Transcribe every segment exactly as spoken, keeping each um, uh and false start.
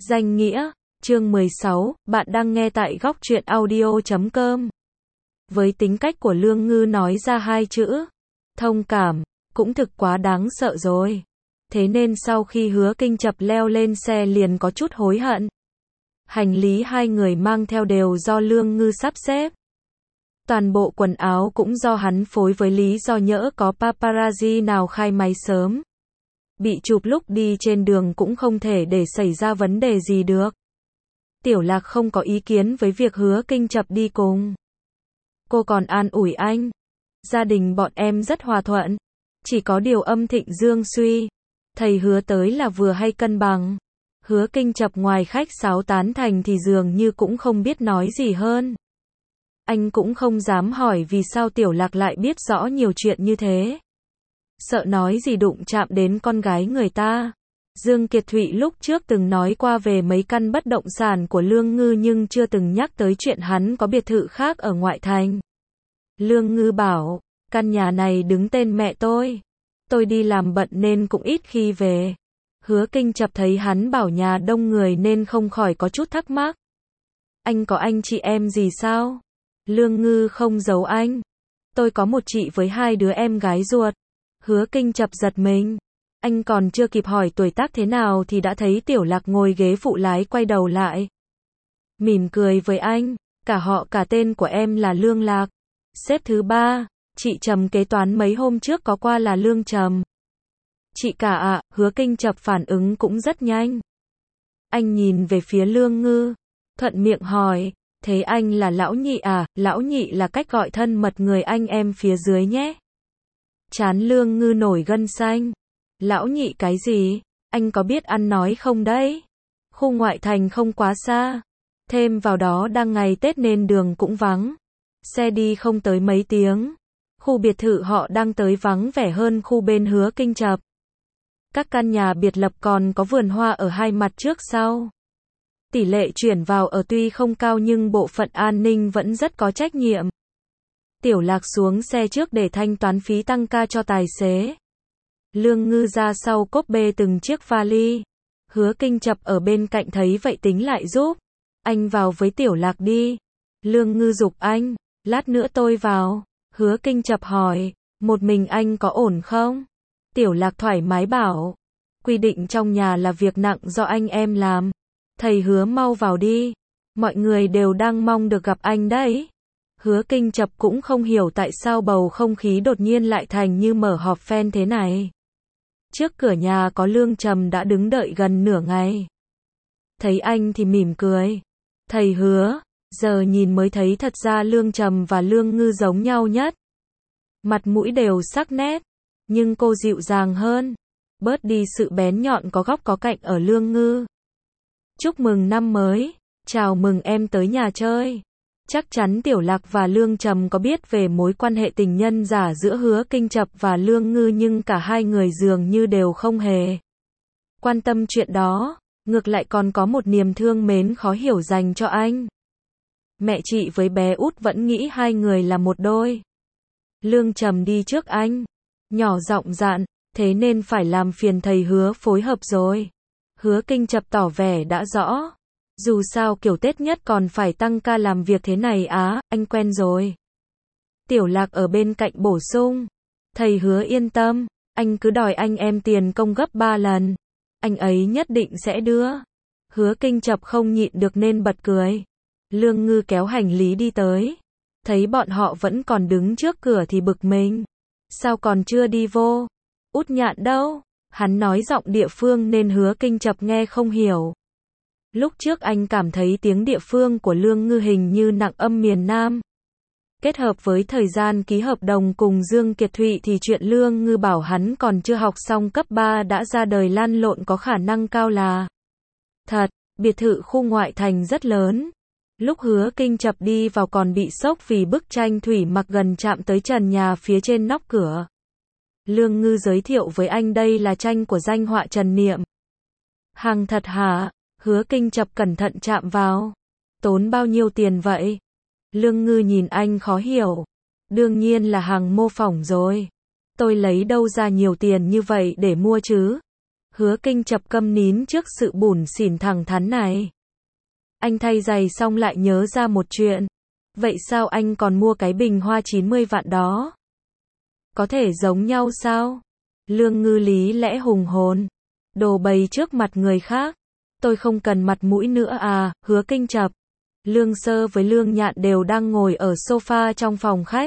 Danh nghĩa, chương mười sáu, bạn đang nghe tại góc truyện audio chấm com. Với tính cách của Lương Ngư nói ra hai chữ, thông cảm, cũng thực quá đáng sợ rồi. Thế nên sau khi Hứa Kinh Chập leo lên xe liền có chút hối hận. Hành lý hai người mang theo đều do Lương Ngư sắp xếp. Toàn bộ quần áo cũng do hắn phối với lý do nhỡ có paparazzi nào khai máy sớm. Bị chụp lúc đi trên đường cũng không thể để xảy ra vấn đề gì được. Tiểu Lạc không có ý kiến với việc Hứa Kinh Chập đi cùng. Cô còn an ủi anh. Gia đình bọn em rất hòa thuận. Chỉ có điều âm thịnh dương suy. Thầy Hứa tới là vừa hay cân bằng. Hứa Kinh Chập ngoài khách sáo tán thành thì dường như cũng không biết nói gì hơn. Anh cũng không dám hỏi vì sao Tiểu Lạc lại biết rõ nhiều chuyện như thế. Sợ nói gì đụng chạm đến con gái người ta. Dương Kiệt Thụy lúc trước từng nói qua về mấy căn bất động sản của Lương Ngư nhưng chưa từng nhắc tới chuyện hắn có biệt thự khác ở ngoại thành. Lương Ngư bảo, căn nhà này đứng tên mẹ tôi. Tôi đi làm bận nên cũng ít khi về. Hứa Kinh Chập thấy hắn bảo nhà đông người nên không khỏi có chút thắc mắc. Anh có anh chị em gì sao? Lương Ngư không giấu anh. Tôi có một chị với hai đứa em gái ruột. Hứa Kinh Chập giật mình. Anh còn chưa kịp hỏi tuổi tác thế nào thì đã thấy Tiểu Lạc ngồi ghế phụ lái quay đầu lại. Mỉm cười với anh. Cả họ cả tên của em là Lương Lạc. Xếp thứ ba. Chị Trầm kế toán mấy hôm trước có qua là Lương Trầm. Chị cả ạ. Hứa Kinh Chập phản ứng cũng rất nhanh. Anh nhìn về phía Lương Ngư. Thuận miệng hỏi. Thế anh là lão nhị à? Lão nhị là cách gọi thân mật người anh em phía dưới nhé. Chán Lương Ngư nổi gân xanh. Lão nhị cái gì? Anh có biết ăn nói không đấy? Khu ngoại thành không quá xa. Thêm vào đó đang ngày Tết nên đường cũng vắng. Xe đi không tới mấy tiếng. Khu biệt thự họ đang tới vắng vẻ hơn khu bên Hứa Kinh Chập. Các căn nhà biệt lập còn có vườn hoa ở hai mặt trước sau. Tỷ lệ chuyển vào ở tuy không cao nhưng bộ phận an ninh vẫn rất có trách nhiệm. Tiểu Lạc xuống xe trước để thanh toán phí tăng ca cho tài xế. Lương Ngư ra sau cốp bê từng chiếc vali. Hứa Kinh Chập ở bên cạnh thấy vậy tính lại giúp. Anh vào với Tiểu Lạc đi. Lương Ngư giục anh. Lát nữa tôi vào. Hứa Kinh Chập hỏi. Một mình anh có ổn không? Tiểu Lạc thoải mái bảo. Quy định trong nhà là việc nặng do anh em làm. Thầy Hứa mau vào đi. Mọi người đều đang mong được gặp anh đấy. Hứa Kinh Chập cũng không hiểu tại sao bầu không khí đột nhiên lại thành như mở họp fan thế này. Trước cửa nhà có Lương Trầm đã đứng đợi gần nửa ngày. Thấy anh thì mỉm cười. Thầy Hứa, giờ nhìn mới thấy thật ra Lương Trầm và Lương Ngư giống nhau nhất. Mặt mũi đều sắc nét, nhưng cô dịu dàng hơn. Bớt đi sự bén nhọn có góc có cạnh ở Lương Ngư. Chúc mừng năm mới, chào mừng em tới nhà chơi. Chắc chắn Tiểu Lạc và Lương Trầm có biết về mối quan hệ tình nhân giả giữa Hứa Kinh Chập và Lương Ngư nhưng cả hai người dường như đều không hề quan tâm chuyện đó, ngược lại còn có một niềm thương mến khó hiểu dành cho anh. Mẹ chị với bé út vẫn nghĩ hai người là một đôi. Lương Trầm đi trước anh, nhỏ giọng dặn, thế nên phải làm phiền thầy Hứa phối hợp rồi. Hứa Kinh Chập tỏ vẻ đã rõ. Dù sao kiểu Tết nhất còn phải tăng ca làm việc thế này á, anh quen rồi. Tiểu Lạc ở bên cạnh bổ sung. Thầy Hứa yên tâm, anh cứ đòi anh em tiền công gấp ba lần. Anh ấy nhất định sẽ đưa. Hứa Kinh Chập không nhịn được nên bật cười. Lương Ngư kéo hành lý đi tới. Thấy bọn họ vẫn còn đứng trước cửa thì bực mình. Sao còn chưa đi vô? Út Nhạn đâu? Hắn nói giọng địa phương nên Hứa Kinh Chập nghe không hiểu. Lúc trước anh cảm thấy tiếng địa phương của Lương Ngư hình như nặng âm miền Nam. Kết hợp với thời gian ký hợp đồng cùng Dương Kiệt Thụy thì chuyện Lương Ngư bảo hắn còn chưa học xong cấp ba đã ra đời lăn lộn có khả năng cao là thật. Biệt thự khu ngoại thành rất lớn. Lúc Hứa Kinh Chập đi vào còn bị sốc vì bức tranh thủy mặc gần chạm tới trần nhà phía trên nóc cửa. Lương Ngư giới thiệu với anh đây là tranh của danh họa Trần Niệm. Hàng thật hả? Hứa Kinh Chập cẩn thận chạm vào. Tốn bao nhiêu tiền vậy? Lương Ngư nhìn anh khó hiểu. Đương nhiên là hàng mô phỏng rồi. Tôi lấy đâu ra nhiều tiền như vậy để mua chứ? Hứa Kinh Chập câm nín trước sự bủn xỉn thẳng thắn này. Anh thay giày xong lại nhớ ra một chuyện. Vậy sao anh còn mua cái bình hoa chín mươi vạn đó? Có thể giống nhau sao? Lương Ngư lý lẽ hùng hồn. Đồ bày trước mặt người khác. Tôi không cần mặt mũi nữa à, Hứa Kinh Chập. Lương Sơ với Lương Nhạn đều đang ngồi ở sofa trong phòng khách.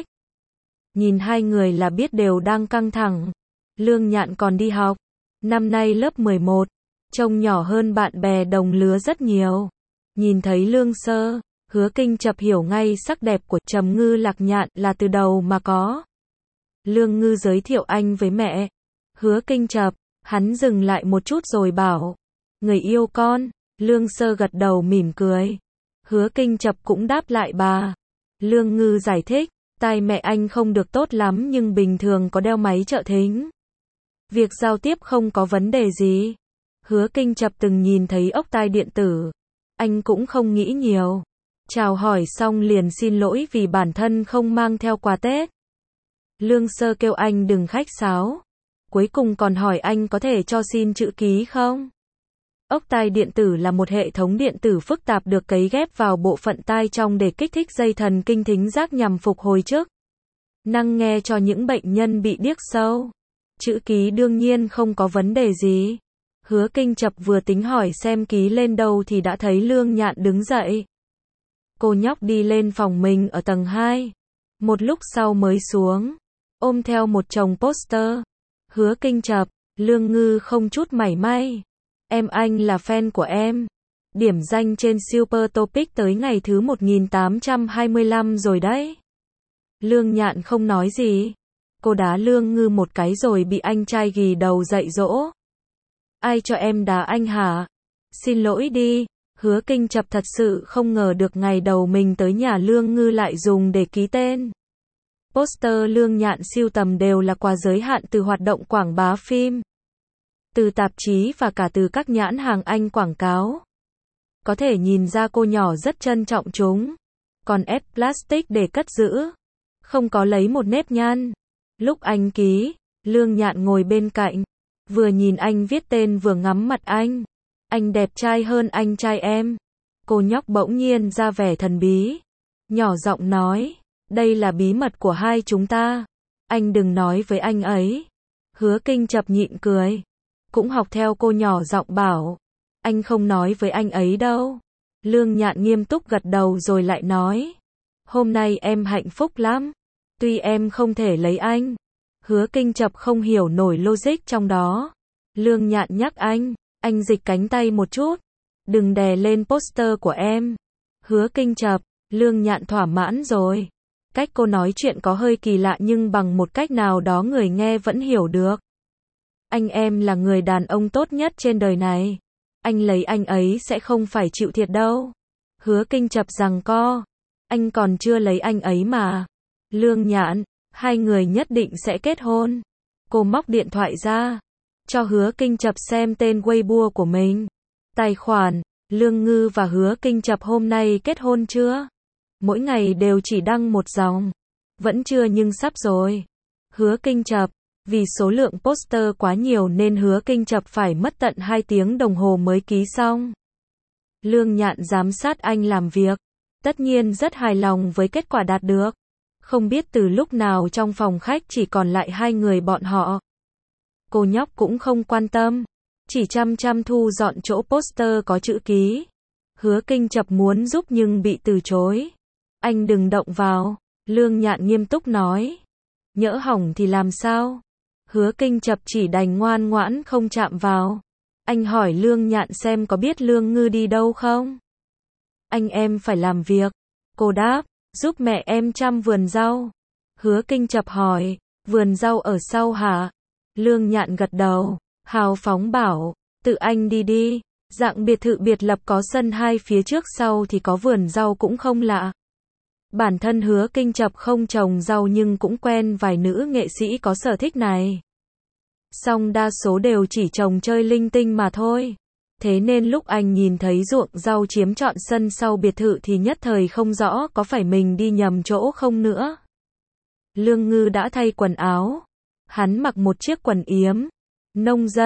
Nhìn hai người là biết đều đang căng thẳng. Lương Nhạn còn đi học. Năm nay lớp mười một. Trông nhỏ hơn bạn bè đồng lứa rất nhiều. Nhìn thấy Lương Sơ, Hứa Kinh Chập hiểu ngay sắc đẹp của Trầm Ngư Lạc Nhạn là từ đầu mà có. Lương Ngư giới thiệu anh với mẹ. Hứa Kinh Chập, hắn dừng lại một chút rồi bảo. Người yêu con. Lương Sơ gật đầu mỉm cười. Hứa Kinh Chập cũng đáp lại bà. Lương Ngư giải thích. Tai mẹ anh không được tốt lắm nhưng bình thường có đeo máy trợ thính. Việc giao tiếp không có vấn đề gì. Hứa Kinh Chập từng nhìn thấy ốc tai điện tử. Anh cũng không nghĩ nhiều. Chào hỏi xong liền xin lỗi vì bản thân không mang theo quà Tết. Lương Sơ kêu anh đừng khách sáo. Cuối cùng còn hỏi anh có thể cho xin chữ ký không? Ốc tai điện tử là một hệ thống điện tử phức tạp được cấy ghép vào bộ phận tai trong để kích thích dây thần kinh thính giác nhằm phục hồi chức năng nghe cho những bệnh nhân bị điếc sâu. Chữ ký đương nhiên không có vấn đề gì. Hứa Kinh Chập vừa tính hỏi xem ký lên đâu thì đã thấy Lương Nhạn đứng dậy. Cô nhóc đi lên phòng mình ở tầng hai. Một lúc sau mới xuống, ôm theo một chồng poster. Hứa Kinh Chập, Lương Ngư không chút mảy may. Em anh là fan của em. Điểm danh trên Super Topic tới ngày thứ một nghìn tám trăm hai mươi lăm rồi đấy. Lương Nhạn không nói gì. Cô đá Lương Ngư một cái rồi bị anh trai ghì đầu dạy dỗ. Ai cho em đá anh hả? Xin lỗi đi. Hứa Kinh Chập thật sự không ngờ được ngày đầu mình tới nhà Lương Ngư lại dùng để ký tên. Poster Lương Nhạn sưu tầm đều là quà giới hạn từ hoạt động quảng bá phim, từ tạp chí và cả từ các nhãn hàng Anh quảng cáo. Có thể nhìn ra cô nhỏ rất trân trọng chúng. Còn ép plastic để cất giữ. Không có lấy một nếp nhăn. Lúc anh ký, Lương Nhạn ngồi bên cạnh. Vừa nhìn anh viết tên vừa ngắm mặt anh. Anh đẹp trai hơn anh trai em. Cô nhóc bỗng nhiên ra vẻ thần bí. Nhỏ giọng nói. Đây là bí mật của hai chúng ta. Anh đừng nói với anh ấy. Hứa Kinh Chập nhịn cười. Cũng học theo cô nhỏ giọng bảo. Anh không nói với anh ấy đâu. Lương Nhạn nghiêm túc gật đầu rồi lại nói. Hôm nay em hạnh phúc lắm. Tuy em không thể lấy anh. Hứa Kinh Chập không hiểu nổi logic trong đó. Lương Nhạn nhắc anh. Anh dịch cánh tay một chút. Đừng đè lên poster của em. Hứa Kinh Chập. Lương Nhạn thỏa mãn rồi. Cách cô nói chuyện có hơi kỳ lạ nhưng bằng một cách nào đó người nghe vẫn hiểu được. Anh em là người đàn ông tốt nhất trên đời này. Anh lấy anh ấy sẽ không phải chịu thiệt đâu. Hứa Kinh Chập giằng co. Anh còn chưa lấy anh ấy mà. Lương Nhạn, hai người nhất định sẽ kết hôn. Cô móc điện thoại ra. Cho Hứa Kinh Chập xem tên Weibo của mình. Tài khoản, Lương Ngư và Hứa Kinh Chập hôm nay kết hôn chưa? Mỗi ngày đều chỉ đăng một dòng. Vẫn chưa nhưng sắp rồi. Hứa Kinh Chập. Vì số lượng poster quá nhiều nên Hứa Kinh Chập phải mất tận hai tiếng đồng hồ mới ký xong. Lương Nhạn giám sát anh làm việc. Tất nhiên rất hài lòng với kết quả đạt được. Không biết từ lúc nào trong phòng khách chỉ còn lại hai người bọn họ. Cô nhóc cũng không quan tâm. Chỉ chăm chăm thu dọn chỗ poster có chữ ký. Hứa Kinh Chập muốn giúp nhưng bị từ chối. Anh đừng động vào. Lương Nhạn nghiêm túc nói. Nhỡ hỏng thì làm sao? Hứa Kinh Chập chỉ đành ngoan ngoãn không chạm vào. Anh hỏi Lương Nhạn xem có biết Lương Ngư đi đâu không? Anh em phải làm việc. Cô đáp, giúp mẹ em chăm vườn rau. Hứa Kinh Chập hỏi, vườn rau ở sau hả? Lương Nhạn gật đầu, hào phóng bảo, tự anh đi đi. Dạng biệt thự biệt lập có sân hai phía trước sau thì có vườn rau cũng không lạ. Bản thân Hứa Kinh Chập không trồng rau nhưng cũng quen vài nữ nghệ sĩ có sở thích này. Song đa số đều chỉ trồng chơi linh tinh mà thôi. Thế nên lúc anh nhìn thấy ruộng rau chiếm trọn sân sau biệt thự thì nhất thời không rõ có phải mình đi nhầm chỗ không nữa. Lương Ngư đã thay quần áo. Hắn mặc một chiếc quần yếm nông dân,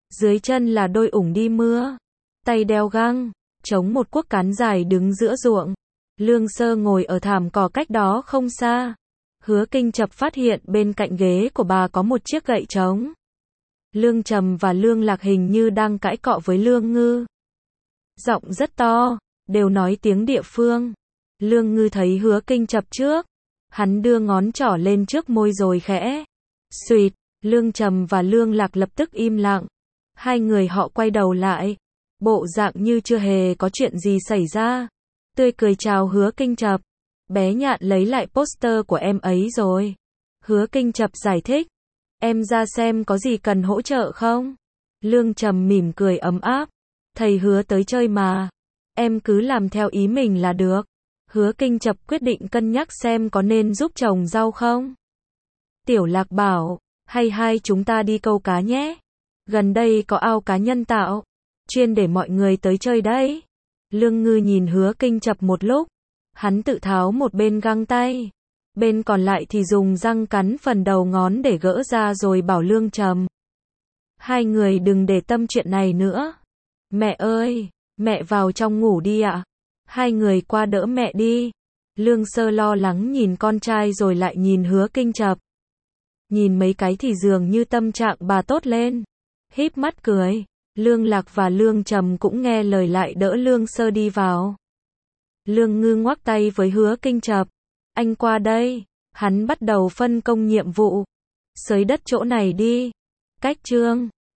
Dưới chân là đôi ủng đi mưa, tay đeo găng, chống một cuốc cán dài đứng giữa ruộng. Lương Sơ ngồi ở thảm cỏ cách đó không xa. Hứa Kinh Chập phát hiện bên cạnh ghế của bà có một chiếc gậy trống. Lương Trầm và Lương Lạc hình như đang cãi cọ với Lương Ngư. Giọng rất to, đều nói tiếng địa phương. Lương Ngư thấy Hứa Kinh Chập trước. Hắn đưa ngón trỏ lên trước môi rồi khẽ. Xuyệt, Lương Trầm và Lương Lạc lập tức im lặng. Hai người họ quay đầu lại. Bộ dạng như chưa hề có chuyện gì xảy ra. Tươi cười chào Hứa Kinh Chập. Bé Nhạn lấy lại poster của em ấy rồi. Hứa Kinh Chập giải thích. Em ra xem có gì cần hỗ trợ không? Lương Trầm mỉm cười ấm áp. Thầy Hứa tới chơi mà. Em cứ làm theo ý mình là được. Hứa Kinh Chập quyết định cân nhắc xem có nên giúp trồng rau không. Tiểu Lạc bảo, hay hai chúng ta đi câu cá nhé. Gần đây có ao cá nhân tạo, chuyên để mọi người tới chơi đấy. Lương Ngư nhìn Hứa Kinh Chập một lúc. Hắn tự tháo một bên găng tay. Bên còn lại thì dùng răng cắn phần đầu ngón để gỡ ra rồi bảo Lương Trầm. Hai người đừng để tâm chuyện này nữa. Mẹ ơi, mẹ vào trong ngủ đi ạ. Hai người qua đỡ mẹ đi. Lương Sơ lo lắng nhìn con trai rồi lại nhìn Hứa Kinh Chập. Nhìn mấy cái thì dường như tâm trạng bà tốt lên. Híp mắt cười. Lương Lạc và Lương Trầm cũng nghe lời lại đỡ Lương Sơ đi vào. Lương Ngư ngoắc tay với Hứa Kinh Chập. Anh qua đây. Hắn bắt đầu phân công nhiệm vụ. Xới đất chỗ này đi. Cách chương